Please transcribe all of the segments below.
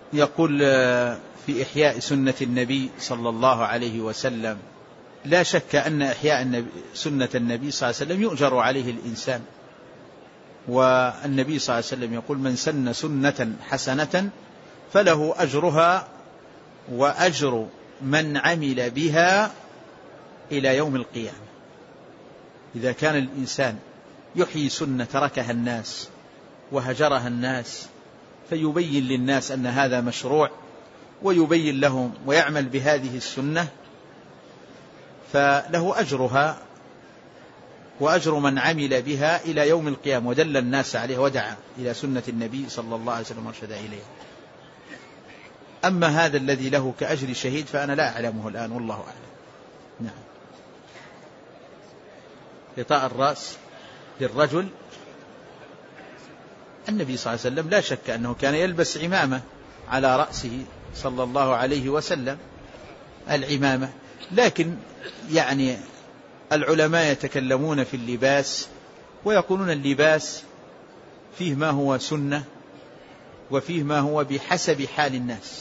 يقول في إحياء سنة النبي صلى الله عليه وسلم: لا شك أن إحياء سنة النبي صلى الله عليه وسلم يؤجر عليه الإنسان، والنبي صلى الله عليه وسلم يقول: من سن سنة حسنة فله أجرها وأجر من عمل بها إلى يوم القيامة. إذا كان الإنسان يحيي سنة تركها الناس وهجرها الناس فيبين للناس أن هذا مشروع ويبين لهم ويعمل بهذه السنة، فله أجرها وأجر من عمل بها إلى يوم القيامة ودل الناس عليه ودعا إلى سنة النبي صلى الله عليه وسلم وارشد إليه. أما هذا الذي له كأجر شهيد فأنا لا أعلمه الآن، والله أعلم. نعم. غطاء الرأس للرجل، النبي صلى الله عليه وسلم لا شك أنه كان يلبس عمامة على رأسه صلى الله عليه وسلم، العمامة. لكن يعني العلماء يتكلمون في اللباس ويقولون اللباس فيه ما هو سنة وفيه ما هو بحسب حال الناس.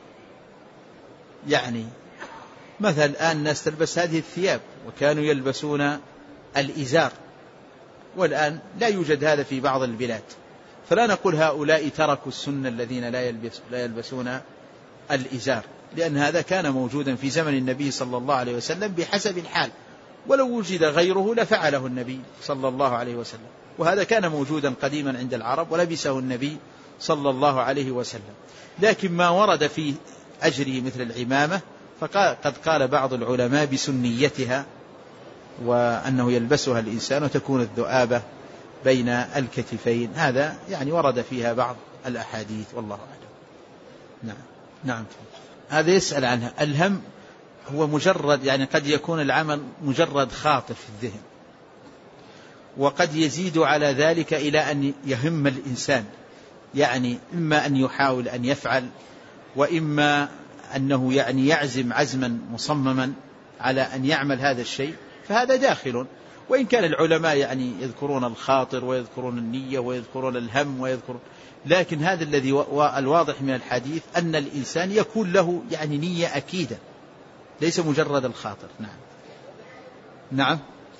يعني مثلا الآن الناس تلبس هذه الثياب وكانوا يلبسون الإزار، والآن لا يوجد هذا في بعض البلاد، فلا نقول هؤلاء تركوا السنة الذين لا يلبسون الإزار، لأن هذا كان موجودا في زمن النبي صلى الله عليه وسلم بحسب الحال، ولو وجد غيره لفعله النبي صلى الله عليه وسلم، وهذا كان موجودا قديما عند العرب ولبسه النبي صلى الله عليه وسلم. لكن ما ورد في أجره مثل العمامة فقد قال بعض العلماء بسنيتها وأنه يلبسها الإنسان وتكون الذؤابة بين الكتفين، هذا يعني ورد فيها بعض الأحاديث، والله أعلم. نعم. نعم. هذا يسأل عنها. الهم هو مجرد، يعني قد يكون العمل مجرد خاطر في الذهن، وقد يزيد على ذلك إلى أن يهم الإنسان، يعني إما أن يحاول أن يفعل، وإما أنه يعني يعزم عزما مصمما على أن يعمل هذا الشيء، فهذا داخل. وإن كان العلماء يعني يذكرون الخاطر ويذكرون النية ويذكرون الهم ويذكرون، لكن هذا الذي الواضح من الحديث أن الإنسان يكون له يعني نية أكيدة، ليس مجرد الخاطر. نعم. نعم.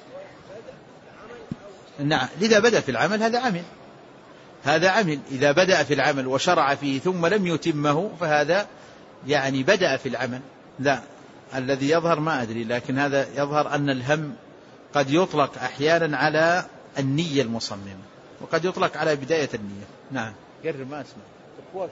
نعم. إذا بدأ في العمل هذا عمل، إذا بدأ في العمل وشرع فيه ثم لم يتمه فهذا يعني بدأ في العمل. لا، الذي يظهر ما أدري، لكن هذا يظهر أن الهم قد يطلق أحيانا على النية المصممة، وقد يطلق على بداية النية. نعم. قرر ما أسمع.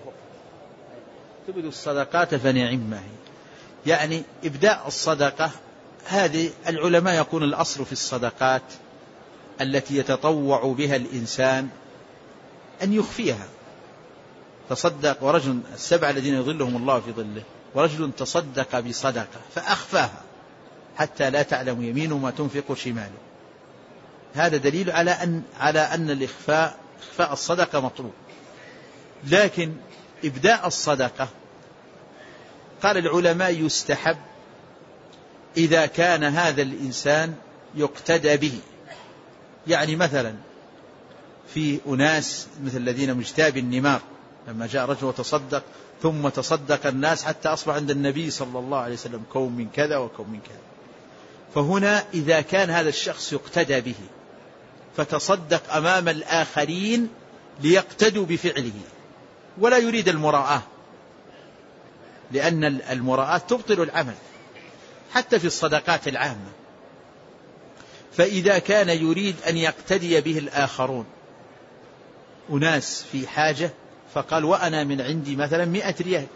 تبدو الصدقات فنعم ما هي، يعني إبداء الصدقة هذه العلماء يقول الأصل في الصدقات التي يتطوع بها الإنسان أن يخفيها. تصدق ورجل 7 الذين يظلهم الله في ظله، ورجل تصدق بصدقة فأخفاها حتى لا تعلم يمينه ما تنفق شماله. هذا دليل على أن إخفاء الصدقة مطلوب. لكن إبداء الصدقة قال العلماء يستحب إذا كان هذا الإنسان يقتدى به، يعني مثلا في أناس مثل الذين مجتاب النمار لما جاء رجل وتصدق ثم تصدق الناس حتى أصبح عند النبي صلى الله عليه وسلم كوم من كذا وكوم من كذا. فهنا إذا كان هذا الشخص يقتدى به فتصدق أمام الآخرين ليقتدوا بفعله ولا يريد المراءة، لأن المراءة تبطل العمل حتى في الصدقات العامة. فإذا كان يريد أن يقتدي به الآخرون، أناس في حاجة فقال وأنا من عندي مثلا 100 ريال،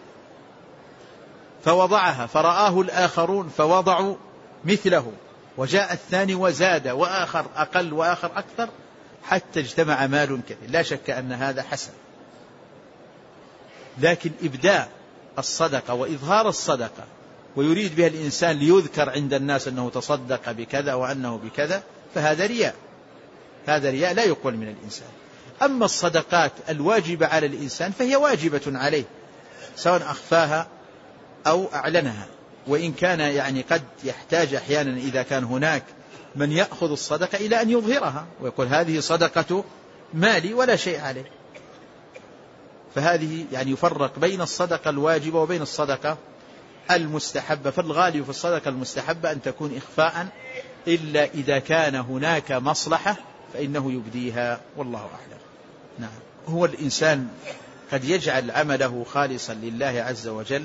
فوضعها فرآه الآخرون فوضعوا مثله، وجاء الثاني وزاد وآخر أقل وآخر أكثر حتى اجتمع مال كثير، لا شك أن هذا حسن. لكن إبداء الصدقة وإظهار الصدقة ويريد بها الإنسان ليذكر عند الناس أنه تصدق بكذا وأنه بكذا، فهذا رياء، هذا رياء لا يقبل من الإنسان. أما الصدقات الواجبة على الإنسان فهي واجبة عليه سواء أخفاها أو أعلنها، وإن كان يعني قد يحتاج أحيانا إذا كان هناك من يأخذ الصدقة إلى أن يظهرها ويقول هذه صدقة مالي ولا شيء عليه. فهذه يعني يفرق بين الصدقة الواجبة وبين الصدقة المستحبة. فالغالي في الصدقة المستحبة أن تكون إخفاء، إلا إذا كان هناك مصلحة فإنه يبديها، والله أعلم. نعم. هو الإنسان قد يجعل عمله خالصا لله عز وجل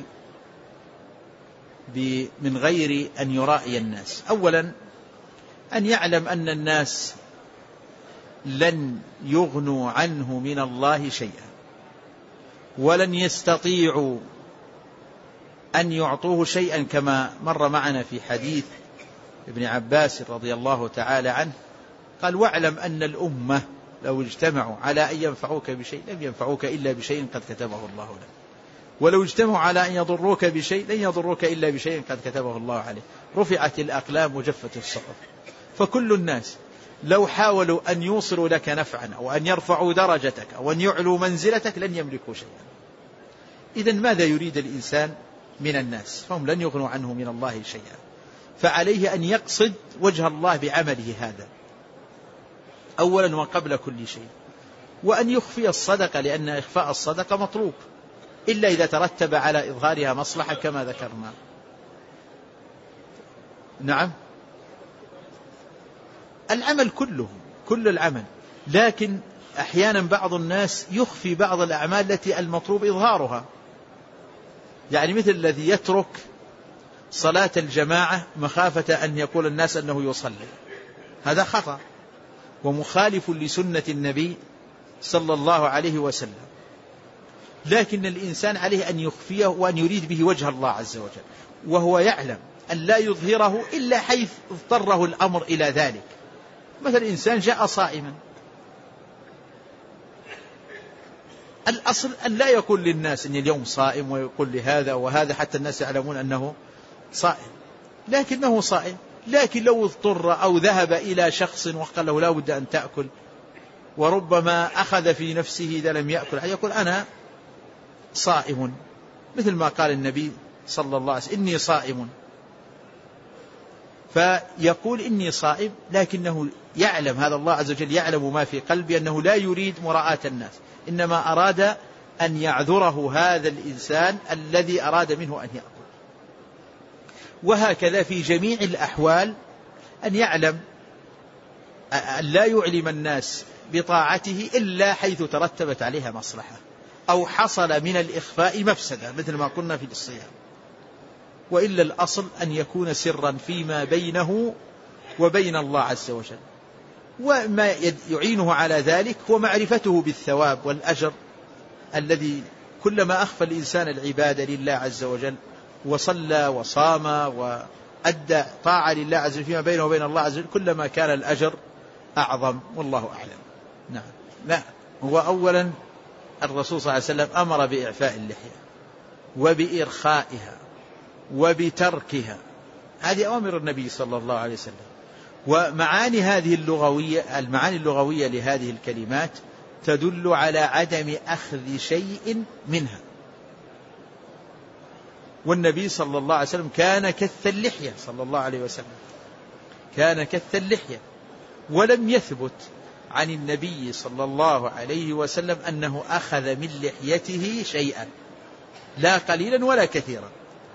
من غير أن يرائي الناس. أولا أن يعلم أن الناس لن يغنوا عنه من الله شيئا، ولن يستطيعوا أن يعطوه شيئا، كما مر معنا في حديث ابن عباس رضي الله تعالى عنه قال: واعلم أن الأمة لو اجتمعوا على أن ينفعوك بشيء لم ينفعوك إلا بشيء قد كتبه الله لك، ولو اجتمعوا على أن يضروك بشيء لن يضروك إلا بشيء قد كتبه الله عليه. رفعت الأقلام وجفت الصحف. فكل الناس لو حاولوا أن يوصلوا لك نفعا أو أن يرفعوا درجتك أو أن يعلوا منزلتك لن يملكوا شيئا. إذن ماذا يريد الإنسان من الناس؟ فهم لن يغنوا عنه من الله شيئا. فعليه أن يقصد وجه الله بعمله هذا أولا وقبل كل شيء، وأن يخفي الصدقة، لأن إخفاء الصدقة مطلوب إلا إذا ترتب على إظهارها مصلحة كما ذكرنا. نعم. العمل كله، كل العمل، لكن أحيانا بعض الناس يخفي بعض الأعمال التي المطلوب إظهارها، يعني مثل الذي يترك صلاة الجماعة مخافة أن يقول الناس أنه يصلي، هذا خطأ ومخالف لسنة النبي صلى الله عليه وسلم. لكن الإنسان عليه أن يخفيه وأن يريد به وجه الله عز وجل، وهو يعلم أن لا يظهره إلا حيث اضطره الأمر إلى ذلك. مثل إنسان جاء صائما، الأصل أن لا يقول للناس أن اليوم صائم ويقول لهذا وهذا حتى الناس يعلمون أنه صائم، لكنه صائم. لكن لو اضطر أو ذهب إلى شخص وقال له لا بد أن تأكل، وربما أخذ في نفسه إذا لم يأكل يقول أنا صائم، مثل ما قال النبي صلى الله عليه وسلم إني صائم، فيقول إني صائم، لكنه يعلم، هذا الله عز وجل يعلم ما في قلبه، أنه لا يريد مراءة الناس، إنما أراد أن يعذره هذا الإنسان الذي أراد منه أن يأكل. وهكذا في جميع الأحوال أن يعلم أن لا يعلم الناس بطاعته إلا حيث ترتبت عليها مصلحة أو حصل من الإخفاء مفسدة، مثل ما قلنا في الصيام. وإلا الأصل أن يكون سرا فيما بينه وبين الله عز وجل. وما يعينه على ذلك هو معرفته بالثواب والأجر الذي كلما أخفى الإنسان العبادة لله عز وجل وصلى وصام وأدى طاعة لله عز وجل فيما بينه وبين الله عز وجل كلما كان الأجر أعظم، والله أعلم. نعم. لا، هو أولا الرسول صلى الله عليه وسلم أمر بإعفاء اللحية وبإرخائها وبتركها، هذه أوامر النبي صلى الله عليه وسلم. ومعاني هذه اللغوية، المعاني اللغوية لهذه الكلمات تدل على عدم أخذ شيء منها. والنبي صلى الله عليه وسلم كان كث اللحية صلى الله عليه وسلم، كان كث اللحية، ولم يثبت عن النبي صلى الله عليه وسلم أنه أخذ من لحيته شيئا، لا قليلا ولا كثيرا،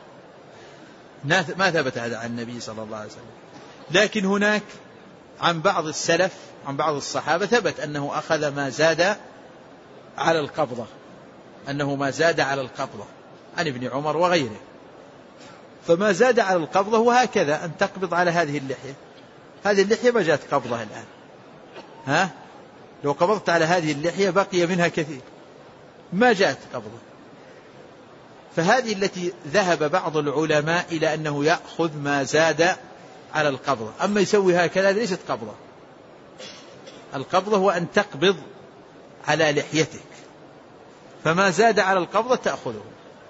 ما ثبت هذا عن النبي صلى الله عليه وسلم. لكن هناك عن بعض السلف، عن بعض الصحابة، ثبت أنه أخذ ما زاد على القبضة، أنه ما زاد على القبضة، عن ابن عمر وغيره. فما زاد على القبضة هو هكذا، أن تقبض على هذه اللحية، هذه اللحية ما جاءت قبضة الآن، لو قبضت على هذه اللحية بقي منها كثير، ما جاءت قبضة. فهذه التي ذهب بعض العلماء إلى أنه يأخذ ما زاد على القبضة. أما يسوي هكذا ليست قبضة، القبضة هو أن تقبض على لحيتك، فما زاد على القبضة تأخذه.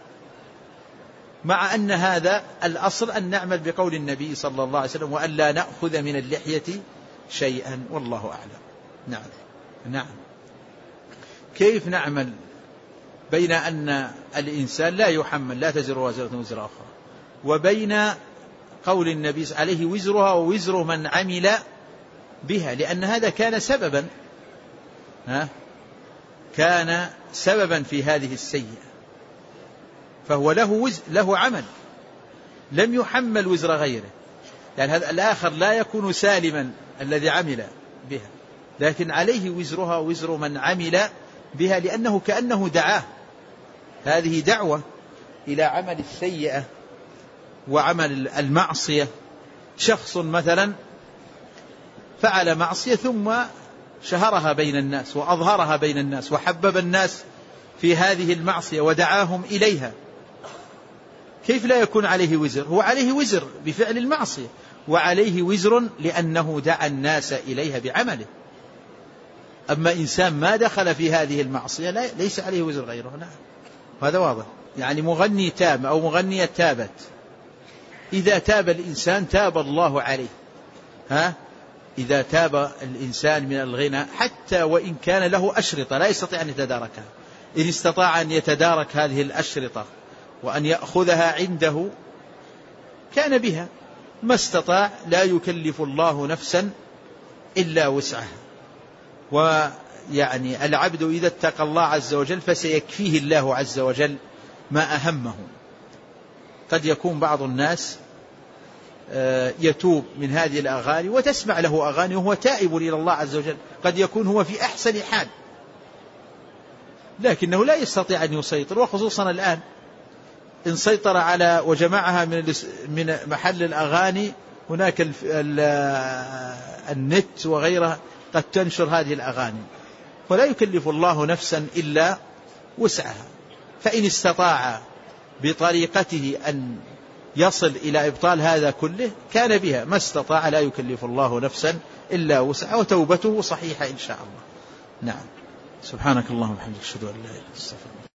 مع أن هذا الأصل أن نعمل بقول النبي صلى الله عليه وسلم وأن لا نأخذ من اللحية شيئا، والله أعلم. نعم. نعم. كيف نعمل بين أن الإنسان لا يحمل، لا تزر وازرة وزر أخرى، وبين قول النبي عليه وزرها ووزر من عمل بها، لأن هذا كان سببا كان سببا في هذه السيئة، فهو له عمل، لم يحمل وزر غيره. يعني هذا الآخر لا يكون سالما الذي عمل بها، لكن عليه وزرها وزر من عمل بها، لأنه كأنه دعاه. هذه دعوة إلى عمل السيئة وعمل المعصية. شخص مثلا فعل معصية ثم شهرها بين الناس وأظهرها بين الناس وحبب الناس في هذه المعصية ودعاهم إليها، كيف لا يكون عليه وزر؟ هو عليه وزر بفعل المعصية، وعليه وزر لأنه دعا الناس إليها بعمله. أما إنسان ما دخل في هذه المعصية ليس عليه وزر غيره. نعم، هذا واضح. يعني مغني تاب أو مغنية تابت، إذا تاب الإنسان تاب الله عليه. إذا تاب الإنسان من الغنى حتى وإن كان له أشرطة لا يستطيع أن يتداركها، إن استطاع أن يتدارك هذه الأشرطة وأن يأخذها عنده كان بها، ما استطاع لا يكلف الله نفسا إلا وسعها. ويعني العبد إذا اتقى الله عز وجل فسيكفيه الله عز وجل ما أهمه. قد يكون بعض الناس يتوب من هذه الأغاني وتسمع له أغاني وهو تائب إلى الله عز وجل، قد يكون هو في أحسن حال لكنه لا يستطيع أن يسيطر، وخصوصا الآن إن سيطر على وجمعها من محل الأغاني هناك النت وغيرها قد تنشر هذه الأغاني، ولا يكلف الله نفسا إلا وسعها. فإن استطاع بطريقته أن يصل إلى إبطال هذا كله كان بها، ما استطاع لا يكلف الله نفسا إلا وسعها، وتوبته صحيحة إن شاء الله. نعم. سبحانك اللهم وبحمدك أشهد أن لا إله إلا أنت أستغفرك.